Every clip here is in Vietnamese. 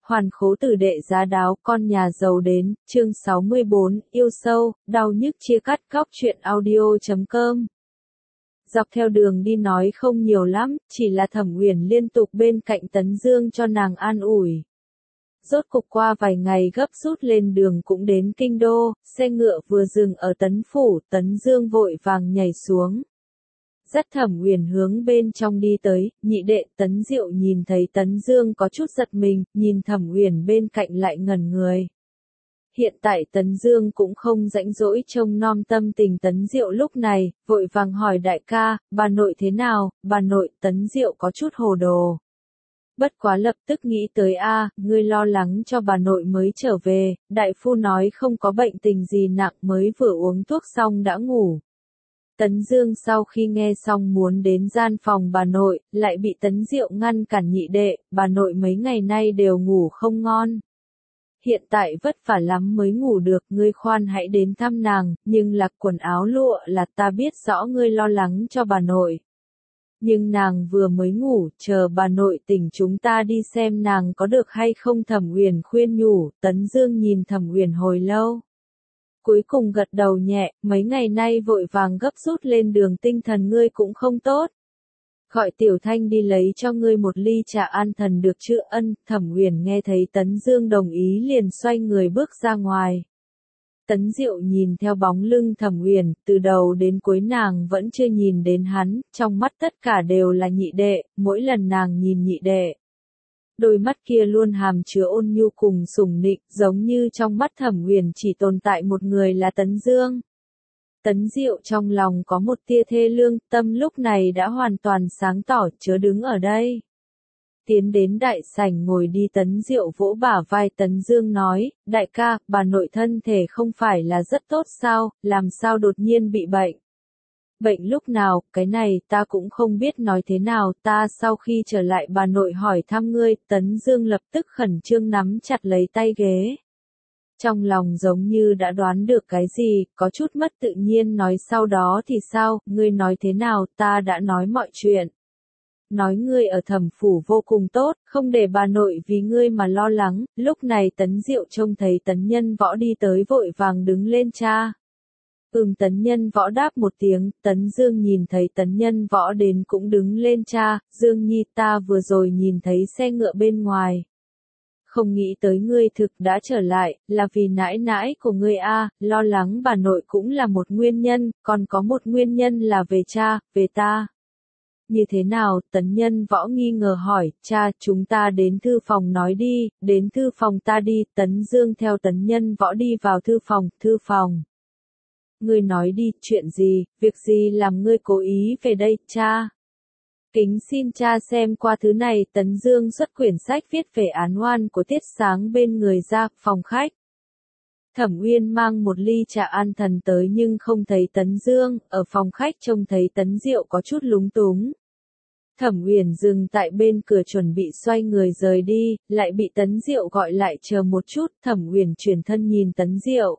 Hoàn khố tử đệ giá đáo, con nhà giàu đến, chương 64, yêu sâu, đau nhức chia cắt. Góc truyện audio.com. Dọc theo đường đi nói không nhiều lắm, chỉ là Thẩm Uyển liên tục bên cạnh Tấn Dương cho nàng an ủi. Rốt cục qua vài ngày gấp rút lên đường cũng đến kinh đô, xe ngựa vừa dừng ở Tấn Phủ, Tấn Dương vội vàng nhảy xuống. Dắt Thẩm Uyển hướng bên trong đi tới, nhị đệ Tấn Diệu nhìn thấy Tấn Dương có chút giật mình, nhìn Thẩm Uyển bên cạnh lại ngẩn người. Hiện tại Tấn Dương cũng không rãnh rỗi trông nom tâm tình Tấn Diệu lúc này, vội vàng hỏi đại ca, bà nội thế nào, bà nội. Tấn Diệu có chút hồ đồ. Bất quá lập tức nghĩ tới ngươi lo lắng cho bà nội mới trở về, đại phu nói không có bệnh tình gì nặng, mới vừa uống thuốc xong đã ngủ. Tấn Dương sau khi nghe xong muốn đến gian phòng bà nội, lại bị Tấn Diệu ngăn cản, nhị đệ, bà nội mấy ngày nay đều ngủ không ngon. Hiện tại vất vả lắm mới ngủ được, ngươi khoan hãy đến thăm nàng, nhưng là quần áo lụa là ta biết rõ ngươi lo lắng cho bà nội. Nhưng nàng vừa mới ngủ, chờ bà nội tỉnh chúng ta đi xem nàng có được hay không. Thẩm Uyển khuyên nhủ. Tấn Dương nhìn Thẩm Uyển hồi lâu. Cuối cùng gật đầu nhẹ, mấy ngày nay vội vàng gấp rút lên đường, tinh thần ngươi cũng không tốt. Gọi Tiểu Thanh đi lấy cho ngươi một ly trà an thần được chưa? Ân. Thẩm Uyển nghe thấy Tấn Dương đồng ý liền xoay người bước ra ngoài. Tấn Diệu nhìn theo bóng lưng Thẩm Uyển, từ đầu đến cuối nàng vẫn chưa nhìn đến hắn, trong mắt tất cả đều là nhị đệ, mỗi lần nàng nhìn nhị đệ. Đôi mắt kia luôn hàm chứa ôn nhu cùng sủng nịnh, giống như trong mắt Thẩm Uyển chỉ tồn tại một người là Tấn Dương. Tấn Diệu trong lòng có một tia thê lương, tâm lúc này đã hoàn toàn sáng tỏ, chớ đứng ở đây. Tiến đến đại sảnh ngồi đi. Tấn Diệu vỗ bả vai Tấn Dương nói, đại ca, bà nội thân thể không phải là rất tốt sao, làm sao đột nhiên bị bệnh. Bệnh lúc nào, cái này ta cũng không biết nói thế nào, ta sau khi trở lại bà nội hỏi thăm ngươi. Tấn Dương lập tức khẩn trương nắm chặt lấy tay ghế. Trong lòng giống như đã đoán được cái gì, có chút mất tự nhiên nói sau đó thì sao, ngươi nói thế nào, ta đã nói mọi chuyện. Nói ngươi ở Thẩm Phủ vô cùng tốt, không để bà nội vì ngươi mà lo lắng. Lúc này Tấn Diệu trông thấy Tấn Nhân Võ đi tới vội vàng đứng lên cha. Tấn Nhân Võ đáp một tiếng. Tấn Dương nhìn thấy Tấn Nhân Võ đến cũng đứng lên cha. Dương Nhi, ta vừa rồi nhìn thấy xe ngựa bên ngoài. Không nghĩ tới ngươi thực đã trở lại, là vì nãi nãi của ngươi lo lắng bà nội cũng là một nguyên nhân, còn có một nguyên nhân là về cha, về ta. Như thế nào? Tấn Nhân Võ nghi ngờ hỏi. Cha, chúng ta đến thư phòng nói đi. Đến thư phòng ta đi. Tấn Dương theo Tấn Nhân Võ đi vào thư phòng. Thư phòng. Ngươi nói đi, chuyện gì, việc gì làm ngươi cố ý về đây, cha? Kính xin cha xem qua thứ này. Tấn Dương xuất quyển sách viết về án oan của Tiết Sáng bên người ra phòng khách. Thẩm Uyên mang một ly trà an thần tới nhưng không thấy Tấn Dương, ở phòng khách trông thấy Tấn Diệu có chút lúng túng. Thẩm Uyển dừng tại bên cửa chuẩn bị xoay người rời đi, lại bị Tấn Diệu gọi lại, chờ một chút. Thẩm Uyển chuyển thân nhìn Tấn Diệu.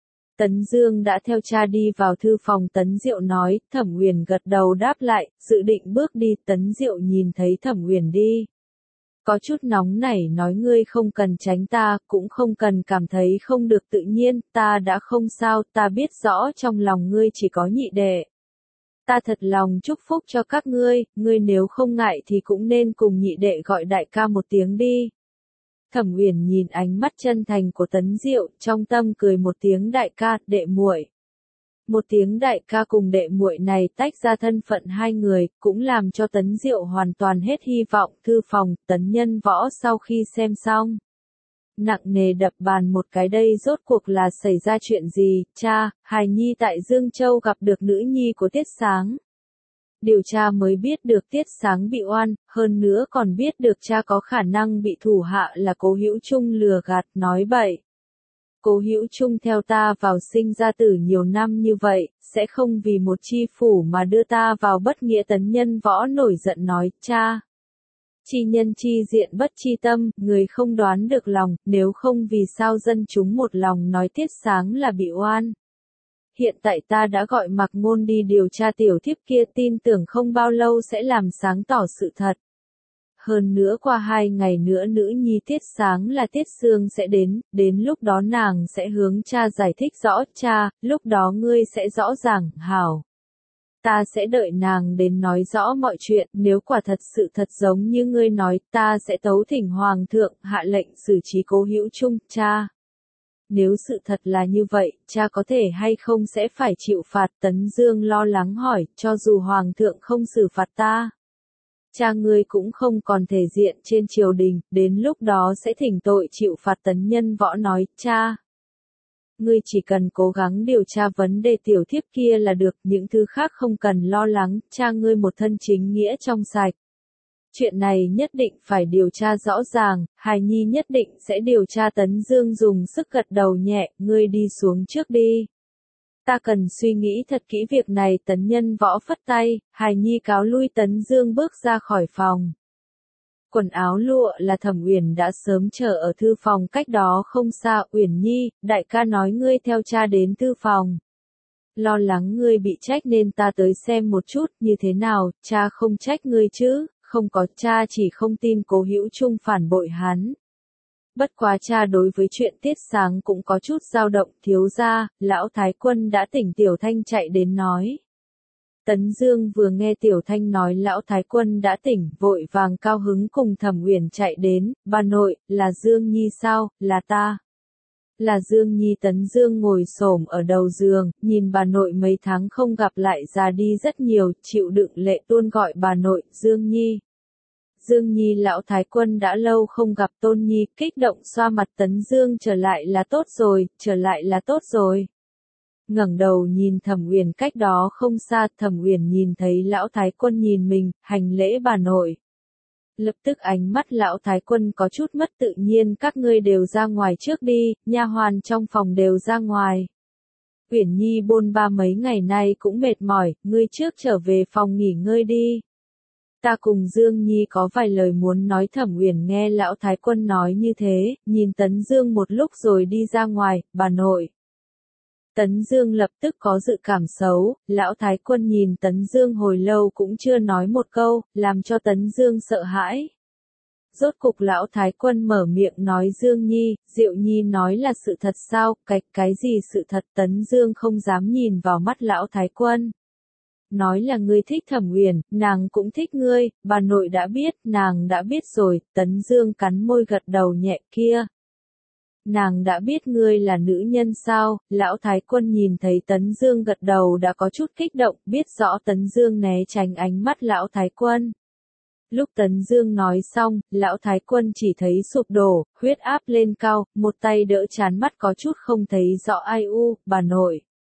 Tấn Dương đã theo cha đi vào thư phòng. Tấn Diệu nói. Thẩm Uyển gật đầu đáp lại, dự định bước đi. Tấn Diệu nhìn thấy Thẩm Uyển đi, có chút nóng nảy nói, ngươi không cần tránh ta, cũng không cần cảm thấy không được tự nhiên, ta đã không sao, ta biết rõ trong lòng ngươi chỉ có nhị đệ. Ta thật lòng chúc phúc cho các ngươi nếu không ngại thì cũng nên cùng nhị đệ gọi đại ca một tiếng đi. Thẩm Uyển nhìn ánh mắt chân thành của Tấn Diệu, trong tâm cười một tiếng, đại ca, đệ muội. Một tiếng đại ca cùng đệ muội này tách ra thân phận hai người, cũng làm cho Tấn Diệu hoàn toàn hết hy vọng. Thư phòng. Tấn Nhân Võ sau khi xem xong, nặng nề đập bàn một cái, đây rốt cuộc là xảy ra chuyện gì? Cha, hài nhi tại Dương Châu gặp được nữ nhi của Tiết Sáng. Điều tra mới biết được Tiết Sáng bị oan, hơn nữa còn biết được cha có khả năng bị thủ hạ là Cố Hữu Trung lừa gạt, nói bậy. Cố Hữu Trung theo ta vào sinh ra tử nhiều năm như vậy, sẽ không vì một chi phủ mà đưa ta vào bất nghĩa. Tấn Nhân Võ nổi giận nói, cha. Chi nhân chi diện bất chi tâm, người không đoán được lòng, nếu không vì sao dân chúng một lòng nói Tiết Sáng là bị oan. Hiện tại ta đã gọi Mạc Ngôn đi điều tra tiểu thiếp kia, tin tưởng không bao lâu sẽ làm sáng tỏ sự thật. hơn nữa qua 2 ngày nữa nữ nhi Tiết Sáng là Tiết Sương sẽ đến lúc đó nàng sẽ hướng cha giải thích rõ, cha, lúc đó ngươi sẽ rõ ràng, hảo. Ta sẽ đợi nàng đến nói rõ mọi chuyện, nếu quả thật sự thật giống như ngươi nói, ta sẽ tấu thỉnh hoàng thượng, hạ lệnh xử trí Cố Hữu Trung, cha. Nếu sự thật là như vậy, cha có thể hay không sẽ phải chịu phạt. Tấn Dương lo lắng hỏi, cho dù hoàng thượng không xử phạt ta. Cha ngươi cũng không còn thể diện trên triều đình, đến lúc đó sẽ thỉnh tội chịu phạt. Tấn Nhân Võ nói, cha. Ngươi chỉ cần cố gắng điều tra vấn đề tiểu thiếp kia là được, những thứ khác không cần lo lắng, cha ngươi một thân chính nghĩa trong sạch. Chuyện này nhất định phải điều tra rõ ràng, hài nhi nhất định sẽ điều tra. Tấn Dương dùng sức gật đầu nhẹ, ngươi đi xuống trước đi. Ta cần suy nghĩ thật kỹ việc này. Tấn Nhân Võ phất tay, hài nhi cáo lui. Tấn Dương bước ra khỏi phòng. Quần áo lụa là Thẩm Uyển đã sớm chờ ở thư phòng cách đó không xa. Uyển nhi, đại ca nói ngươi theo cha đến thư phòng. Lo lắng ngươi bị trách nên ta tới xem một chút, như thế nào, cha không trách ngươi chứ? Không có, cha chỉ không tin Cố Hữu Trung phản bội hắn. Bất quá cha đối với chuyện Tiết Sáng cũng có chút dao động. Thiếu gia, lão thái quân đã tỉnh. Tiểu Thanh chạy đến nói. Tấn Dương vừa nghe Tiểu Thanh nói lão thái quân đã tỉnh, vội vàng cao hứng cùng Thẩm Uyển chạy đến. Bà nội, là Dương Nhi sao? Là ta. Là Dương Nhi. Tấn Dương ngồi xổm ở đầu giường, nhìn bà nội mấy tháng không gặp lại già đi rất nhiều, chịu đựng lệ tuôn gọi bà nội, Dương Nhi. Dương Nhi, lão thái quân đã lâu không gặp. Tôn Nhi kích động xoa mặt Tấn Dương, trở lại là tốt rồi, trở lại là tốt rồi. Ngẩng đầu nhìn Thẩm Uyển cách đó không xa. Thẩm Uyển nhìn thấy lão thái quân nhìn mình, hành lễ bà nội. Lập tức ánh mắt lão thái quân có chút mất tự nhiên. Các ngươi đều ra ngoài trước đi, nha hoàn trong phòng đều ra ngoài. Uyển Nhi bôn ba mấy ngày nay cũng mệt mỏi, ngươi trước trở về phòng nghỉ ngơi đi. Ta cùng Dương Nhi có vài lời muốn nói. Thẩm Uyển nghe lão thái quân nói như thế, nhìn Tấn Dương một lúc rồi đi ra ngoài, bà nội. Tấn Dương lập tức có dự cảm xấu, lão thái quân nhìn Tấn Dương hồi lâu cũng chưa nói một câu, làm cho Tấn Dương sợ hãi. Rốt cục lão thái quân mở miệng nói, Dương Nhi, Diệu Nhi nói là sự thật sao? Cái gì sự thật? Tấn Dương không dám nhìn vào mắt lão thái quân. Nói là ngươi thích Thẩm Uyển, nàng cũng thích ngươi, bà nội đã biết, nàng đã biết rồi. Tấn Dương cắn môi gật đầu nhẹ, kia. Nàng đã biết ngươi là nữ nhân sao? Lão thái quân nhìn thấy Tấn Dương gật đầu đã có chút kích động, biết rõ Tấn Dương né tránh ánh mắt lão thái quân. Lúc Tấn Dương nói xong, lão thái quân chỉ thấy sụp đổ, huyết áp lên cao, một tay đỡ trán, mắt có chút không thấy rõ. Ai u, bà nội.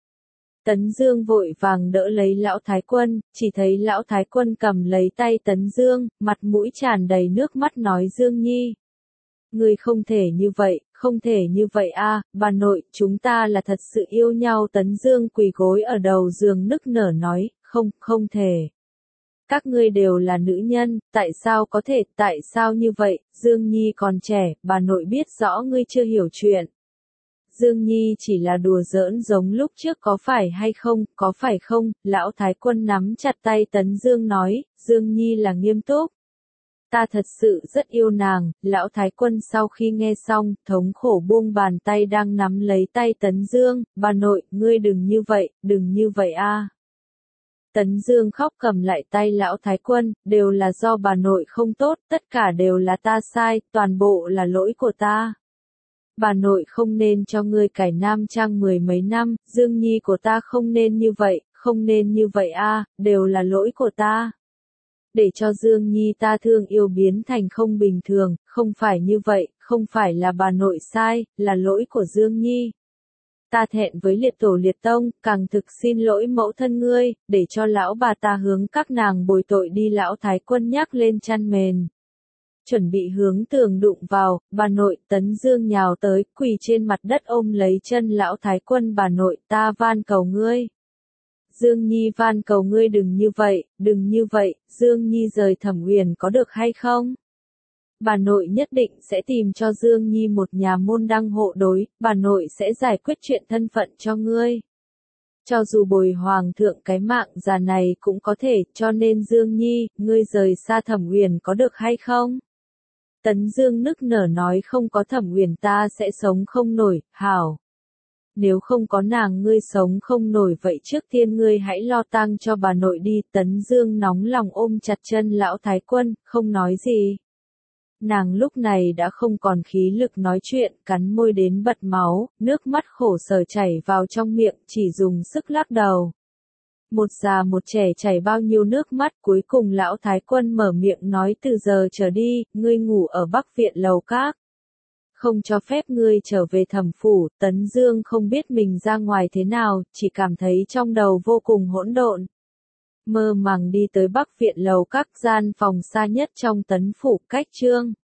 Tấn Dương vội vàng đỡ lấy lão thái quân, chỉ thấy lão thái quân cầm lấy tay Tấn Dương, mặt mũi tràn đầy nước mắt nói, Dương Nhi. Ngươi không thể như vậy, không thể như vậy a, bà nội, chúng ta là thật sự yêu nhau. Tấn Dương quỳ gối ở đầu giường nức nở nói, không thể. Các ngươi đều là nữ nhân, tại sao có thể, tại sao như vậy? Dương Nhi còn trẻ, bà nội biết rõ ngươi chưa hiểu chuyện. Dương Nhi chỉ là đùa giỡn giống lúc trước, có phải hay không, có phải không? Lão thái quân nắm chặt tay Tấn Dương nói, Dương Nhi là nghiêm túc. Ta thật sự rất yêu nàng. Lão thái quân sau khi nghe xong, thống khổ buông bàn tay đang nắm lấy tay Tấn Dương, bà nội, ngươi đừng như vậy a. Tấn Dương khóc cầm lại tay lão thái quân, đều là do bà nội không tốt, tất cả đều là ta sai, toàn bộ là lỗi của ta. Bà nội không nên cho ngươi cải nam trang 10 mấy năm, Dương Nhi của ta không nên như vậy a, đều là lỗi của ta. Để cho Dương Nhi ta thương yêu biến thành không bình thường, không phải như vậy, không phải là bà nội sai, là lỗi của Dương Nhi. Ta thẹn với liệt tổ liệt tông, càng thực xin lỗi mẫu thân ngươi, để cho lão bà ta hướng các nàng bồi tội đi. Lão thái quân nhắc lên chăn mền. Chuẩn bị hướng tường đụng vào, bà nội. Tấn Dương nhào tới, quỳ trên mặt đất ôm lấy chân lão thái quân, bà nội, ta van cầu ngươi. Dương Nhi van cầu ngươi đừng như vậy, Dương Nhi rời Thẩm Uyển có được hay không? Bà nội nhất định sẽ tìm cho Dương Nhi một nhà môn đăng hộ đối, bà nội sẽ giải quyết chuyện thân phận cho ngươi. Cho dù bồi hoàng thượng cái mạng già này cũng có thể, cho nên Dương Nhi, ngươi rời xa Thẩm Uyển có được hay không? Tấn Dương nức nở nói không có Thẩm Uyển ta sẽ sống không nổi, hảo. Nếu không có nàng ngươi sống không nổi vậy trước tiên ngươi hãy lo tang cho bà nội đi. Tấn Dương nóng lòng ôm chặt chân lão thái quân, không nói gì. Nàng lúc này đã không còn khí lực nói chuyện, cắn môi đến bật máu, nước mắt khổ sở chảy vào trong miệng, chỉ dùng sức lắc đầu. Một già một trẻ chảy bao nhiêu nước mắt, cuối cùng lão thái quân mở miệng nói từ giờ trở đi, ngươi ngủ ở Bắc Viện lầu các. Không cho phép ngươi trở về Thẩm phủ. Tấn Dương không biết mình ra ngoài thế nào, chỉ cảm thấy trong đầu vô cùng hỗn độn. Mơ màng đi tới Bắc Viện lầu các, gian phòng xa nhất trong Tấn phủ, cách Trương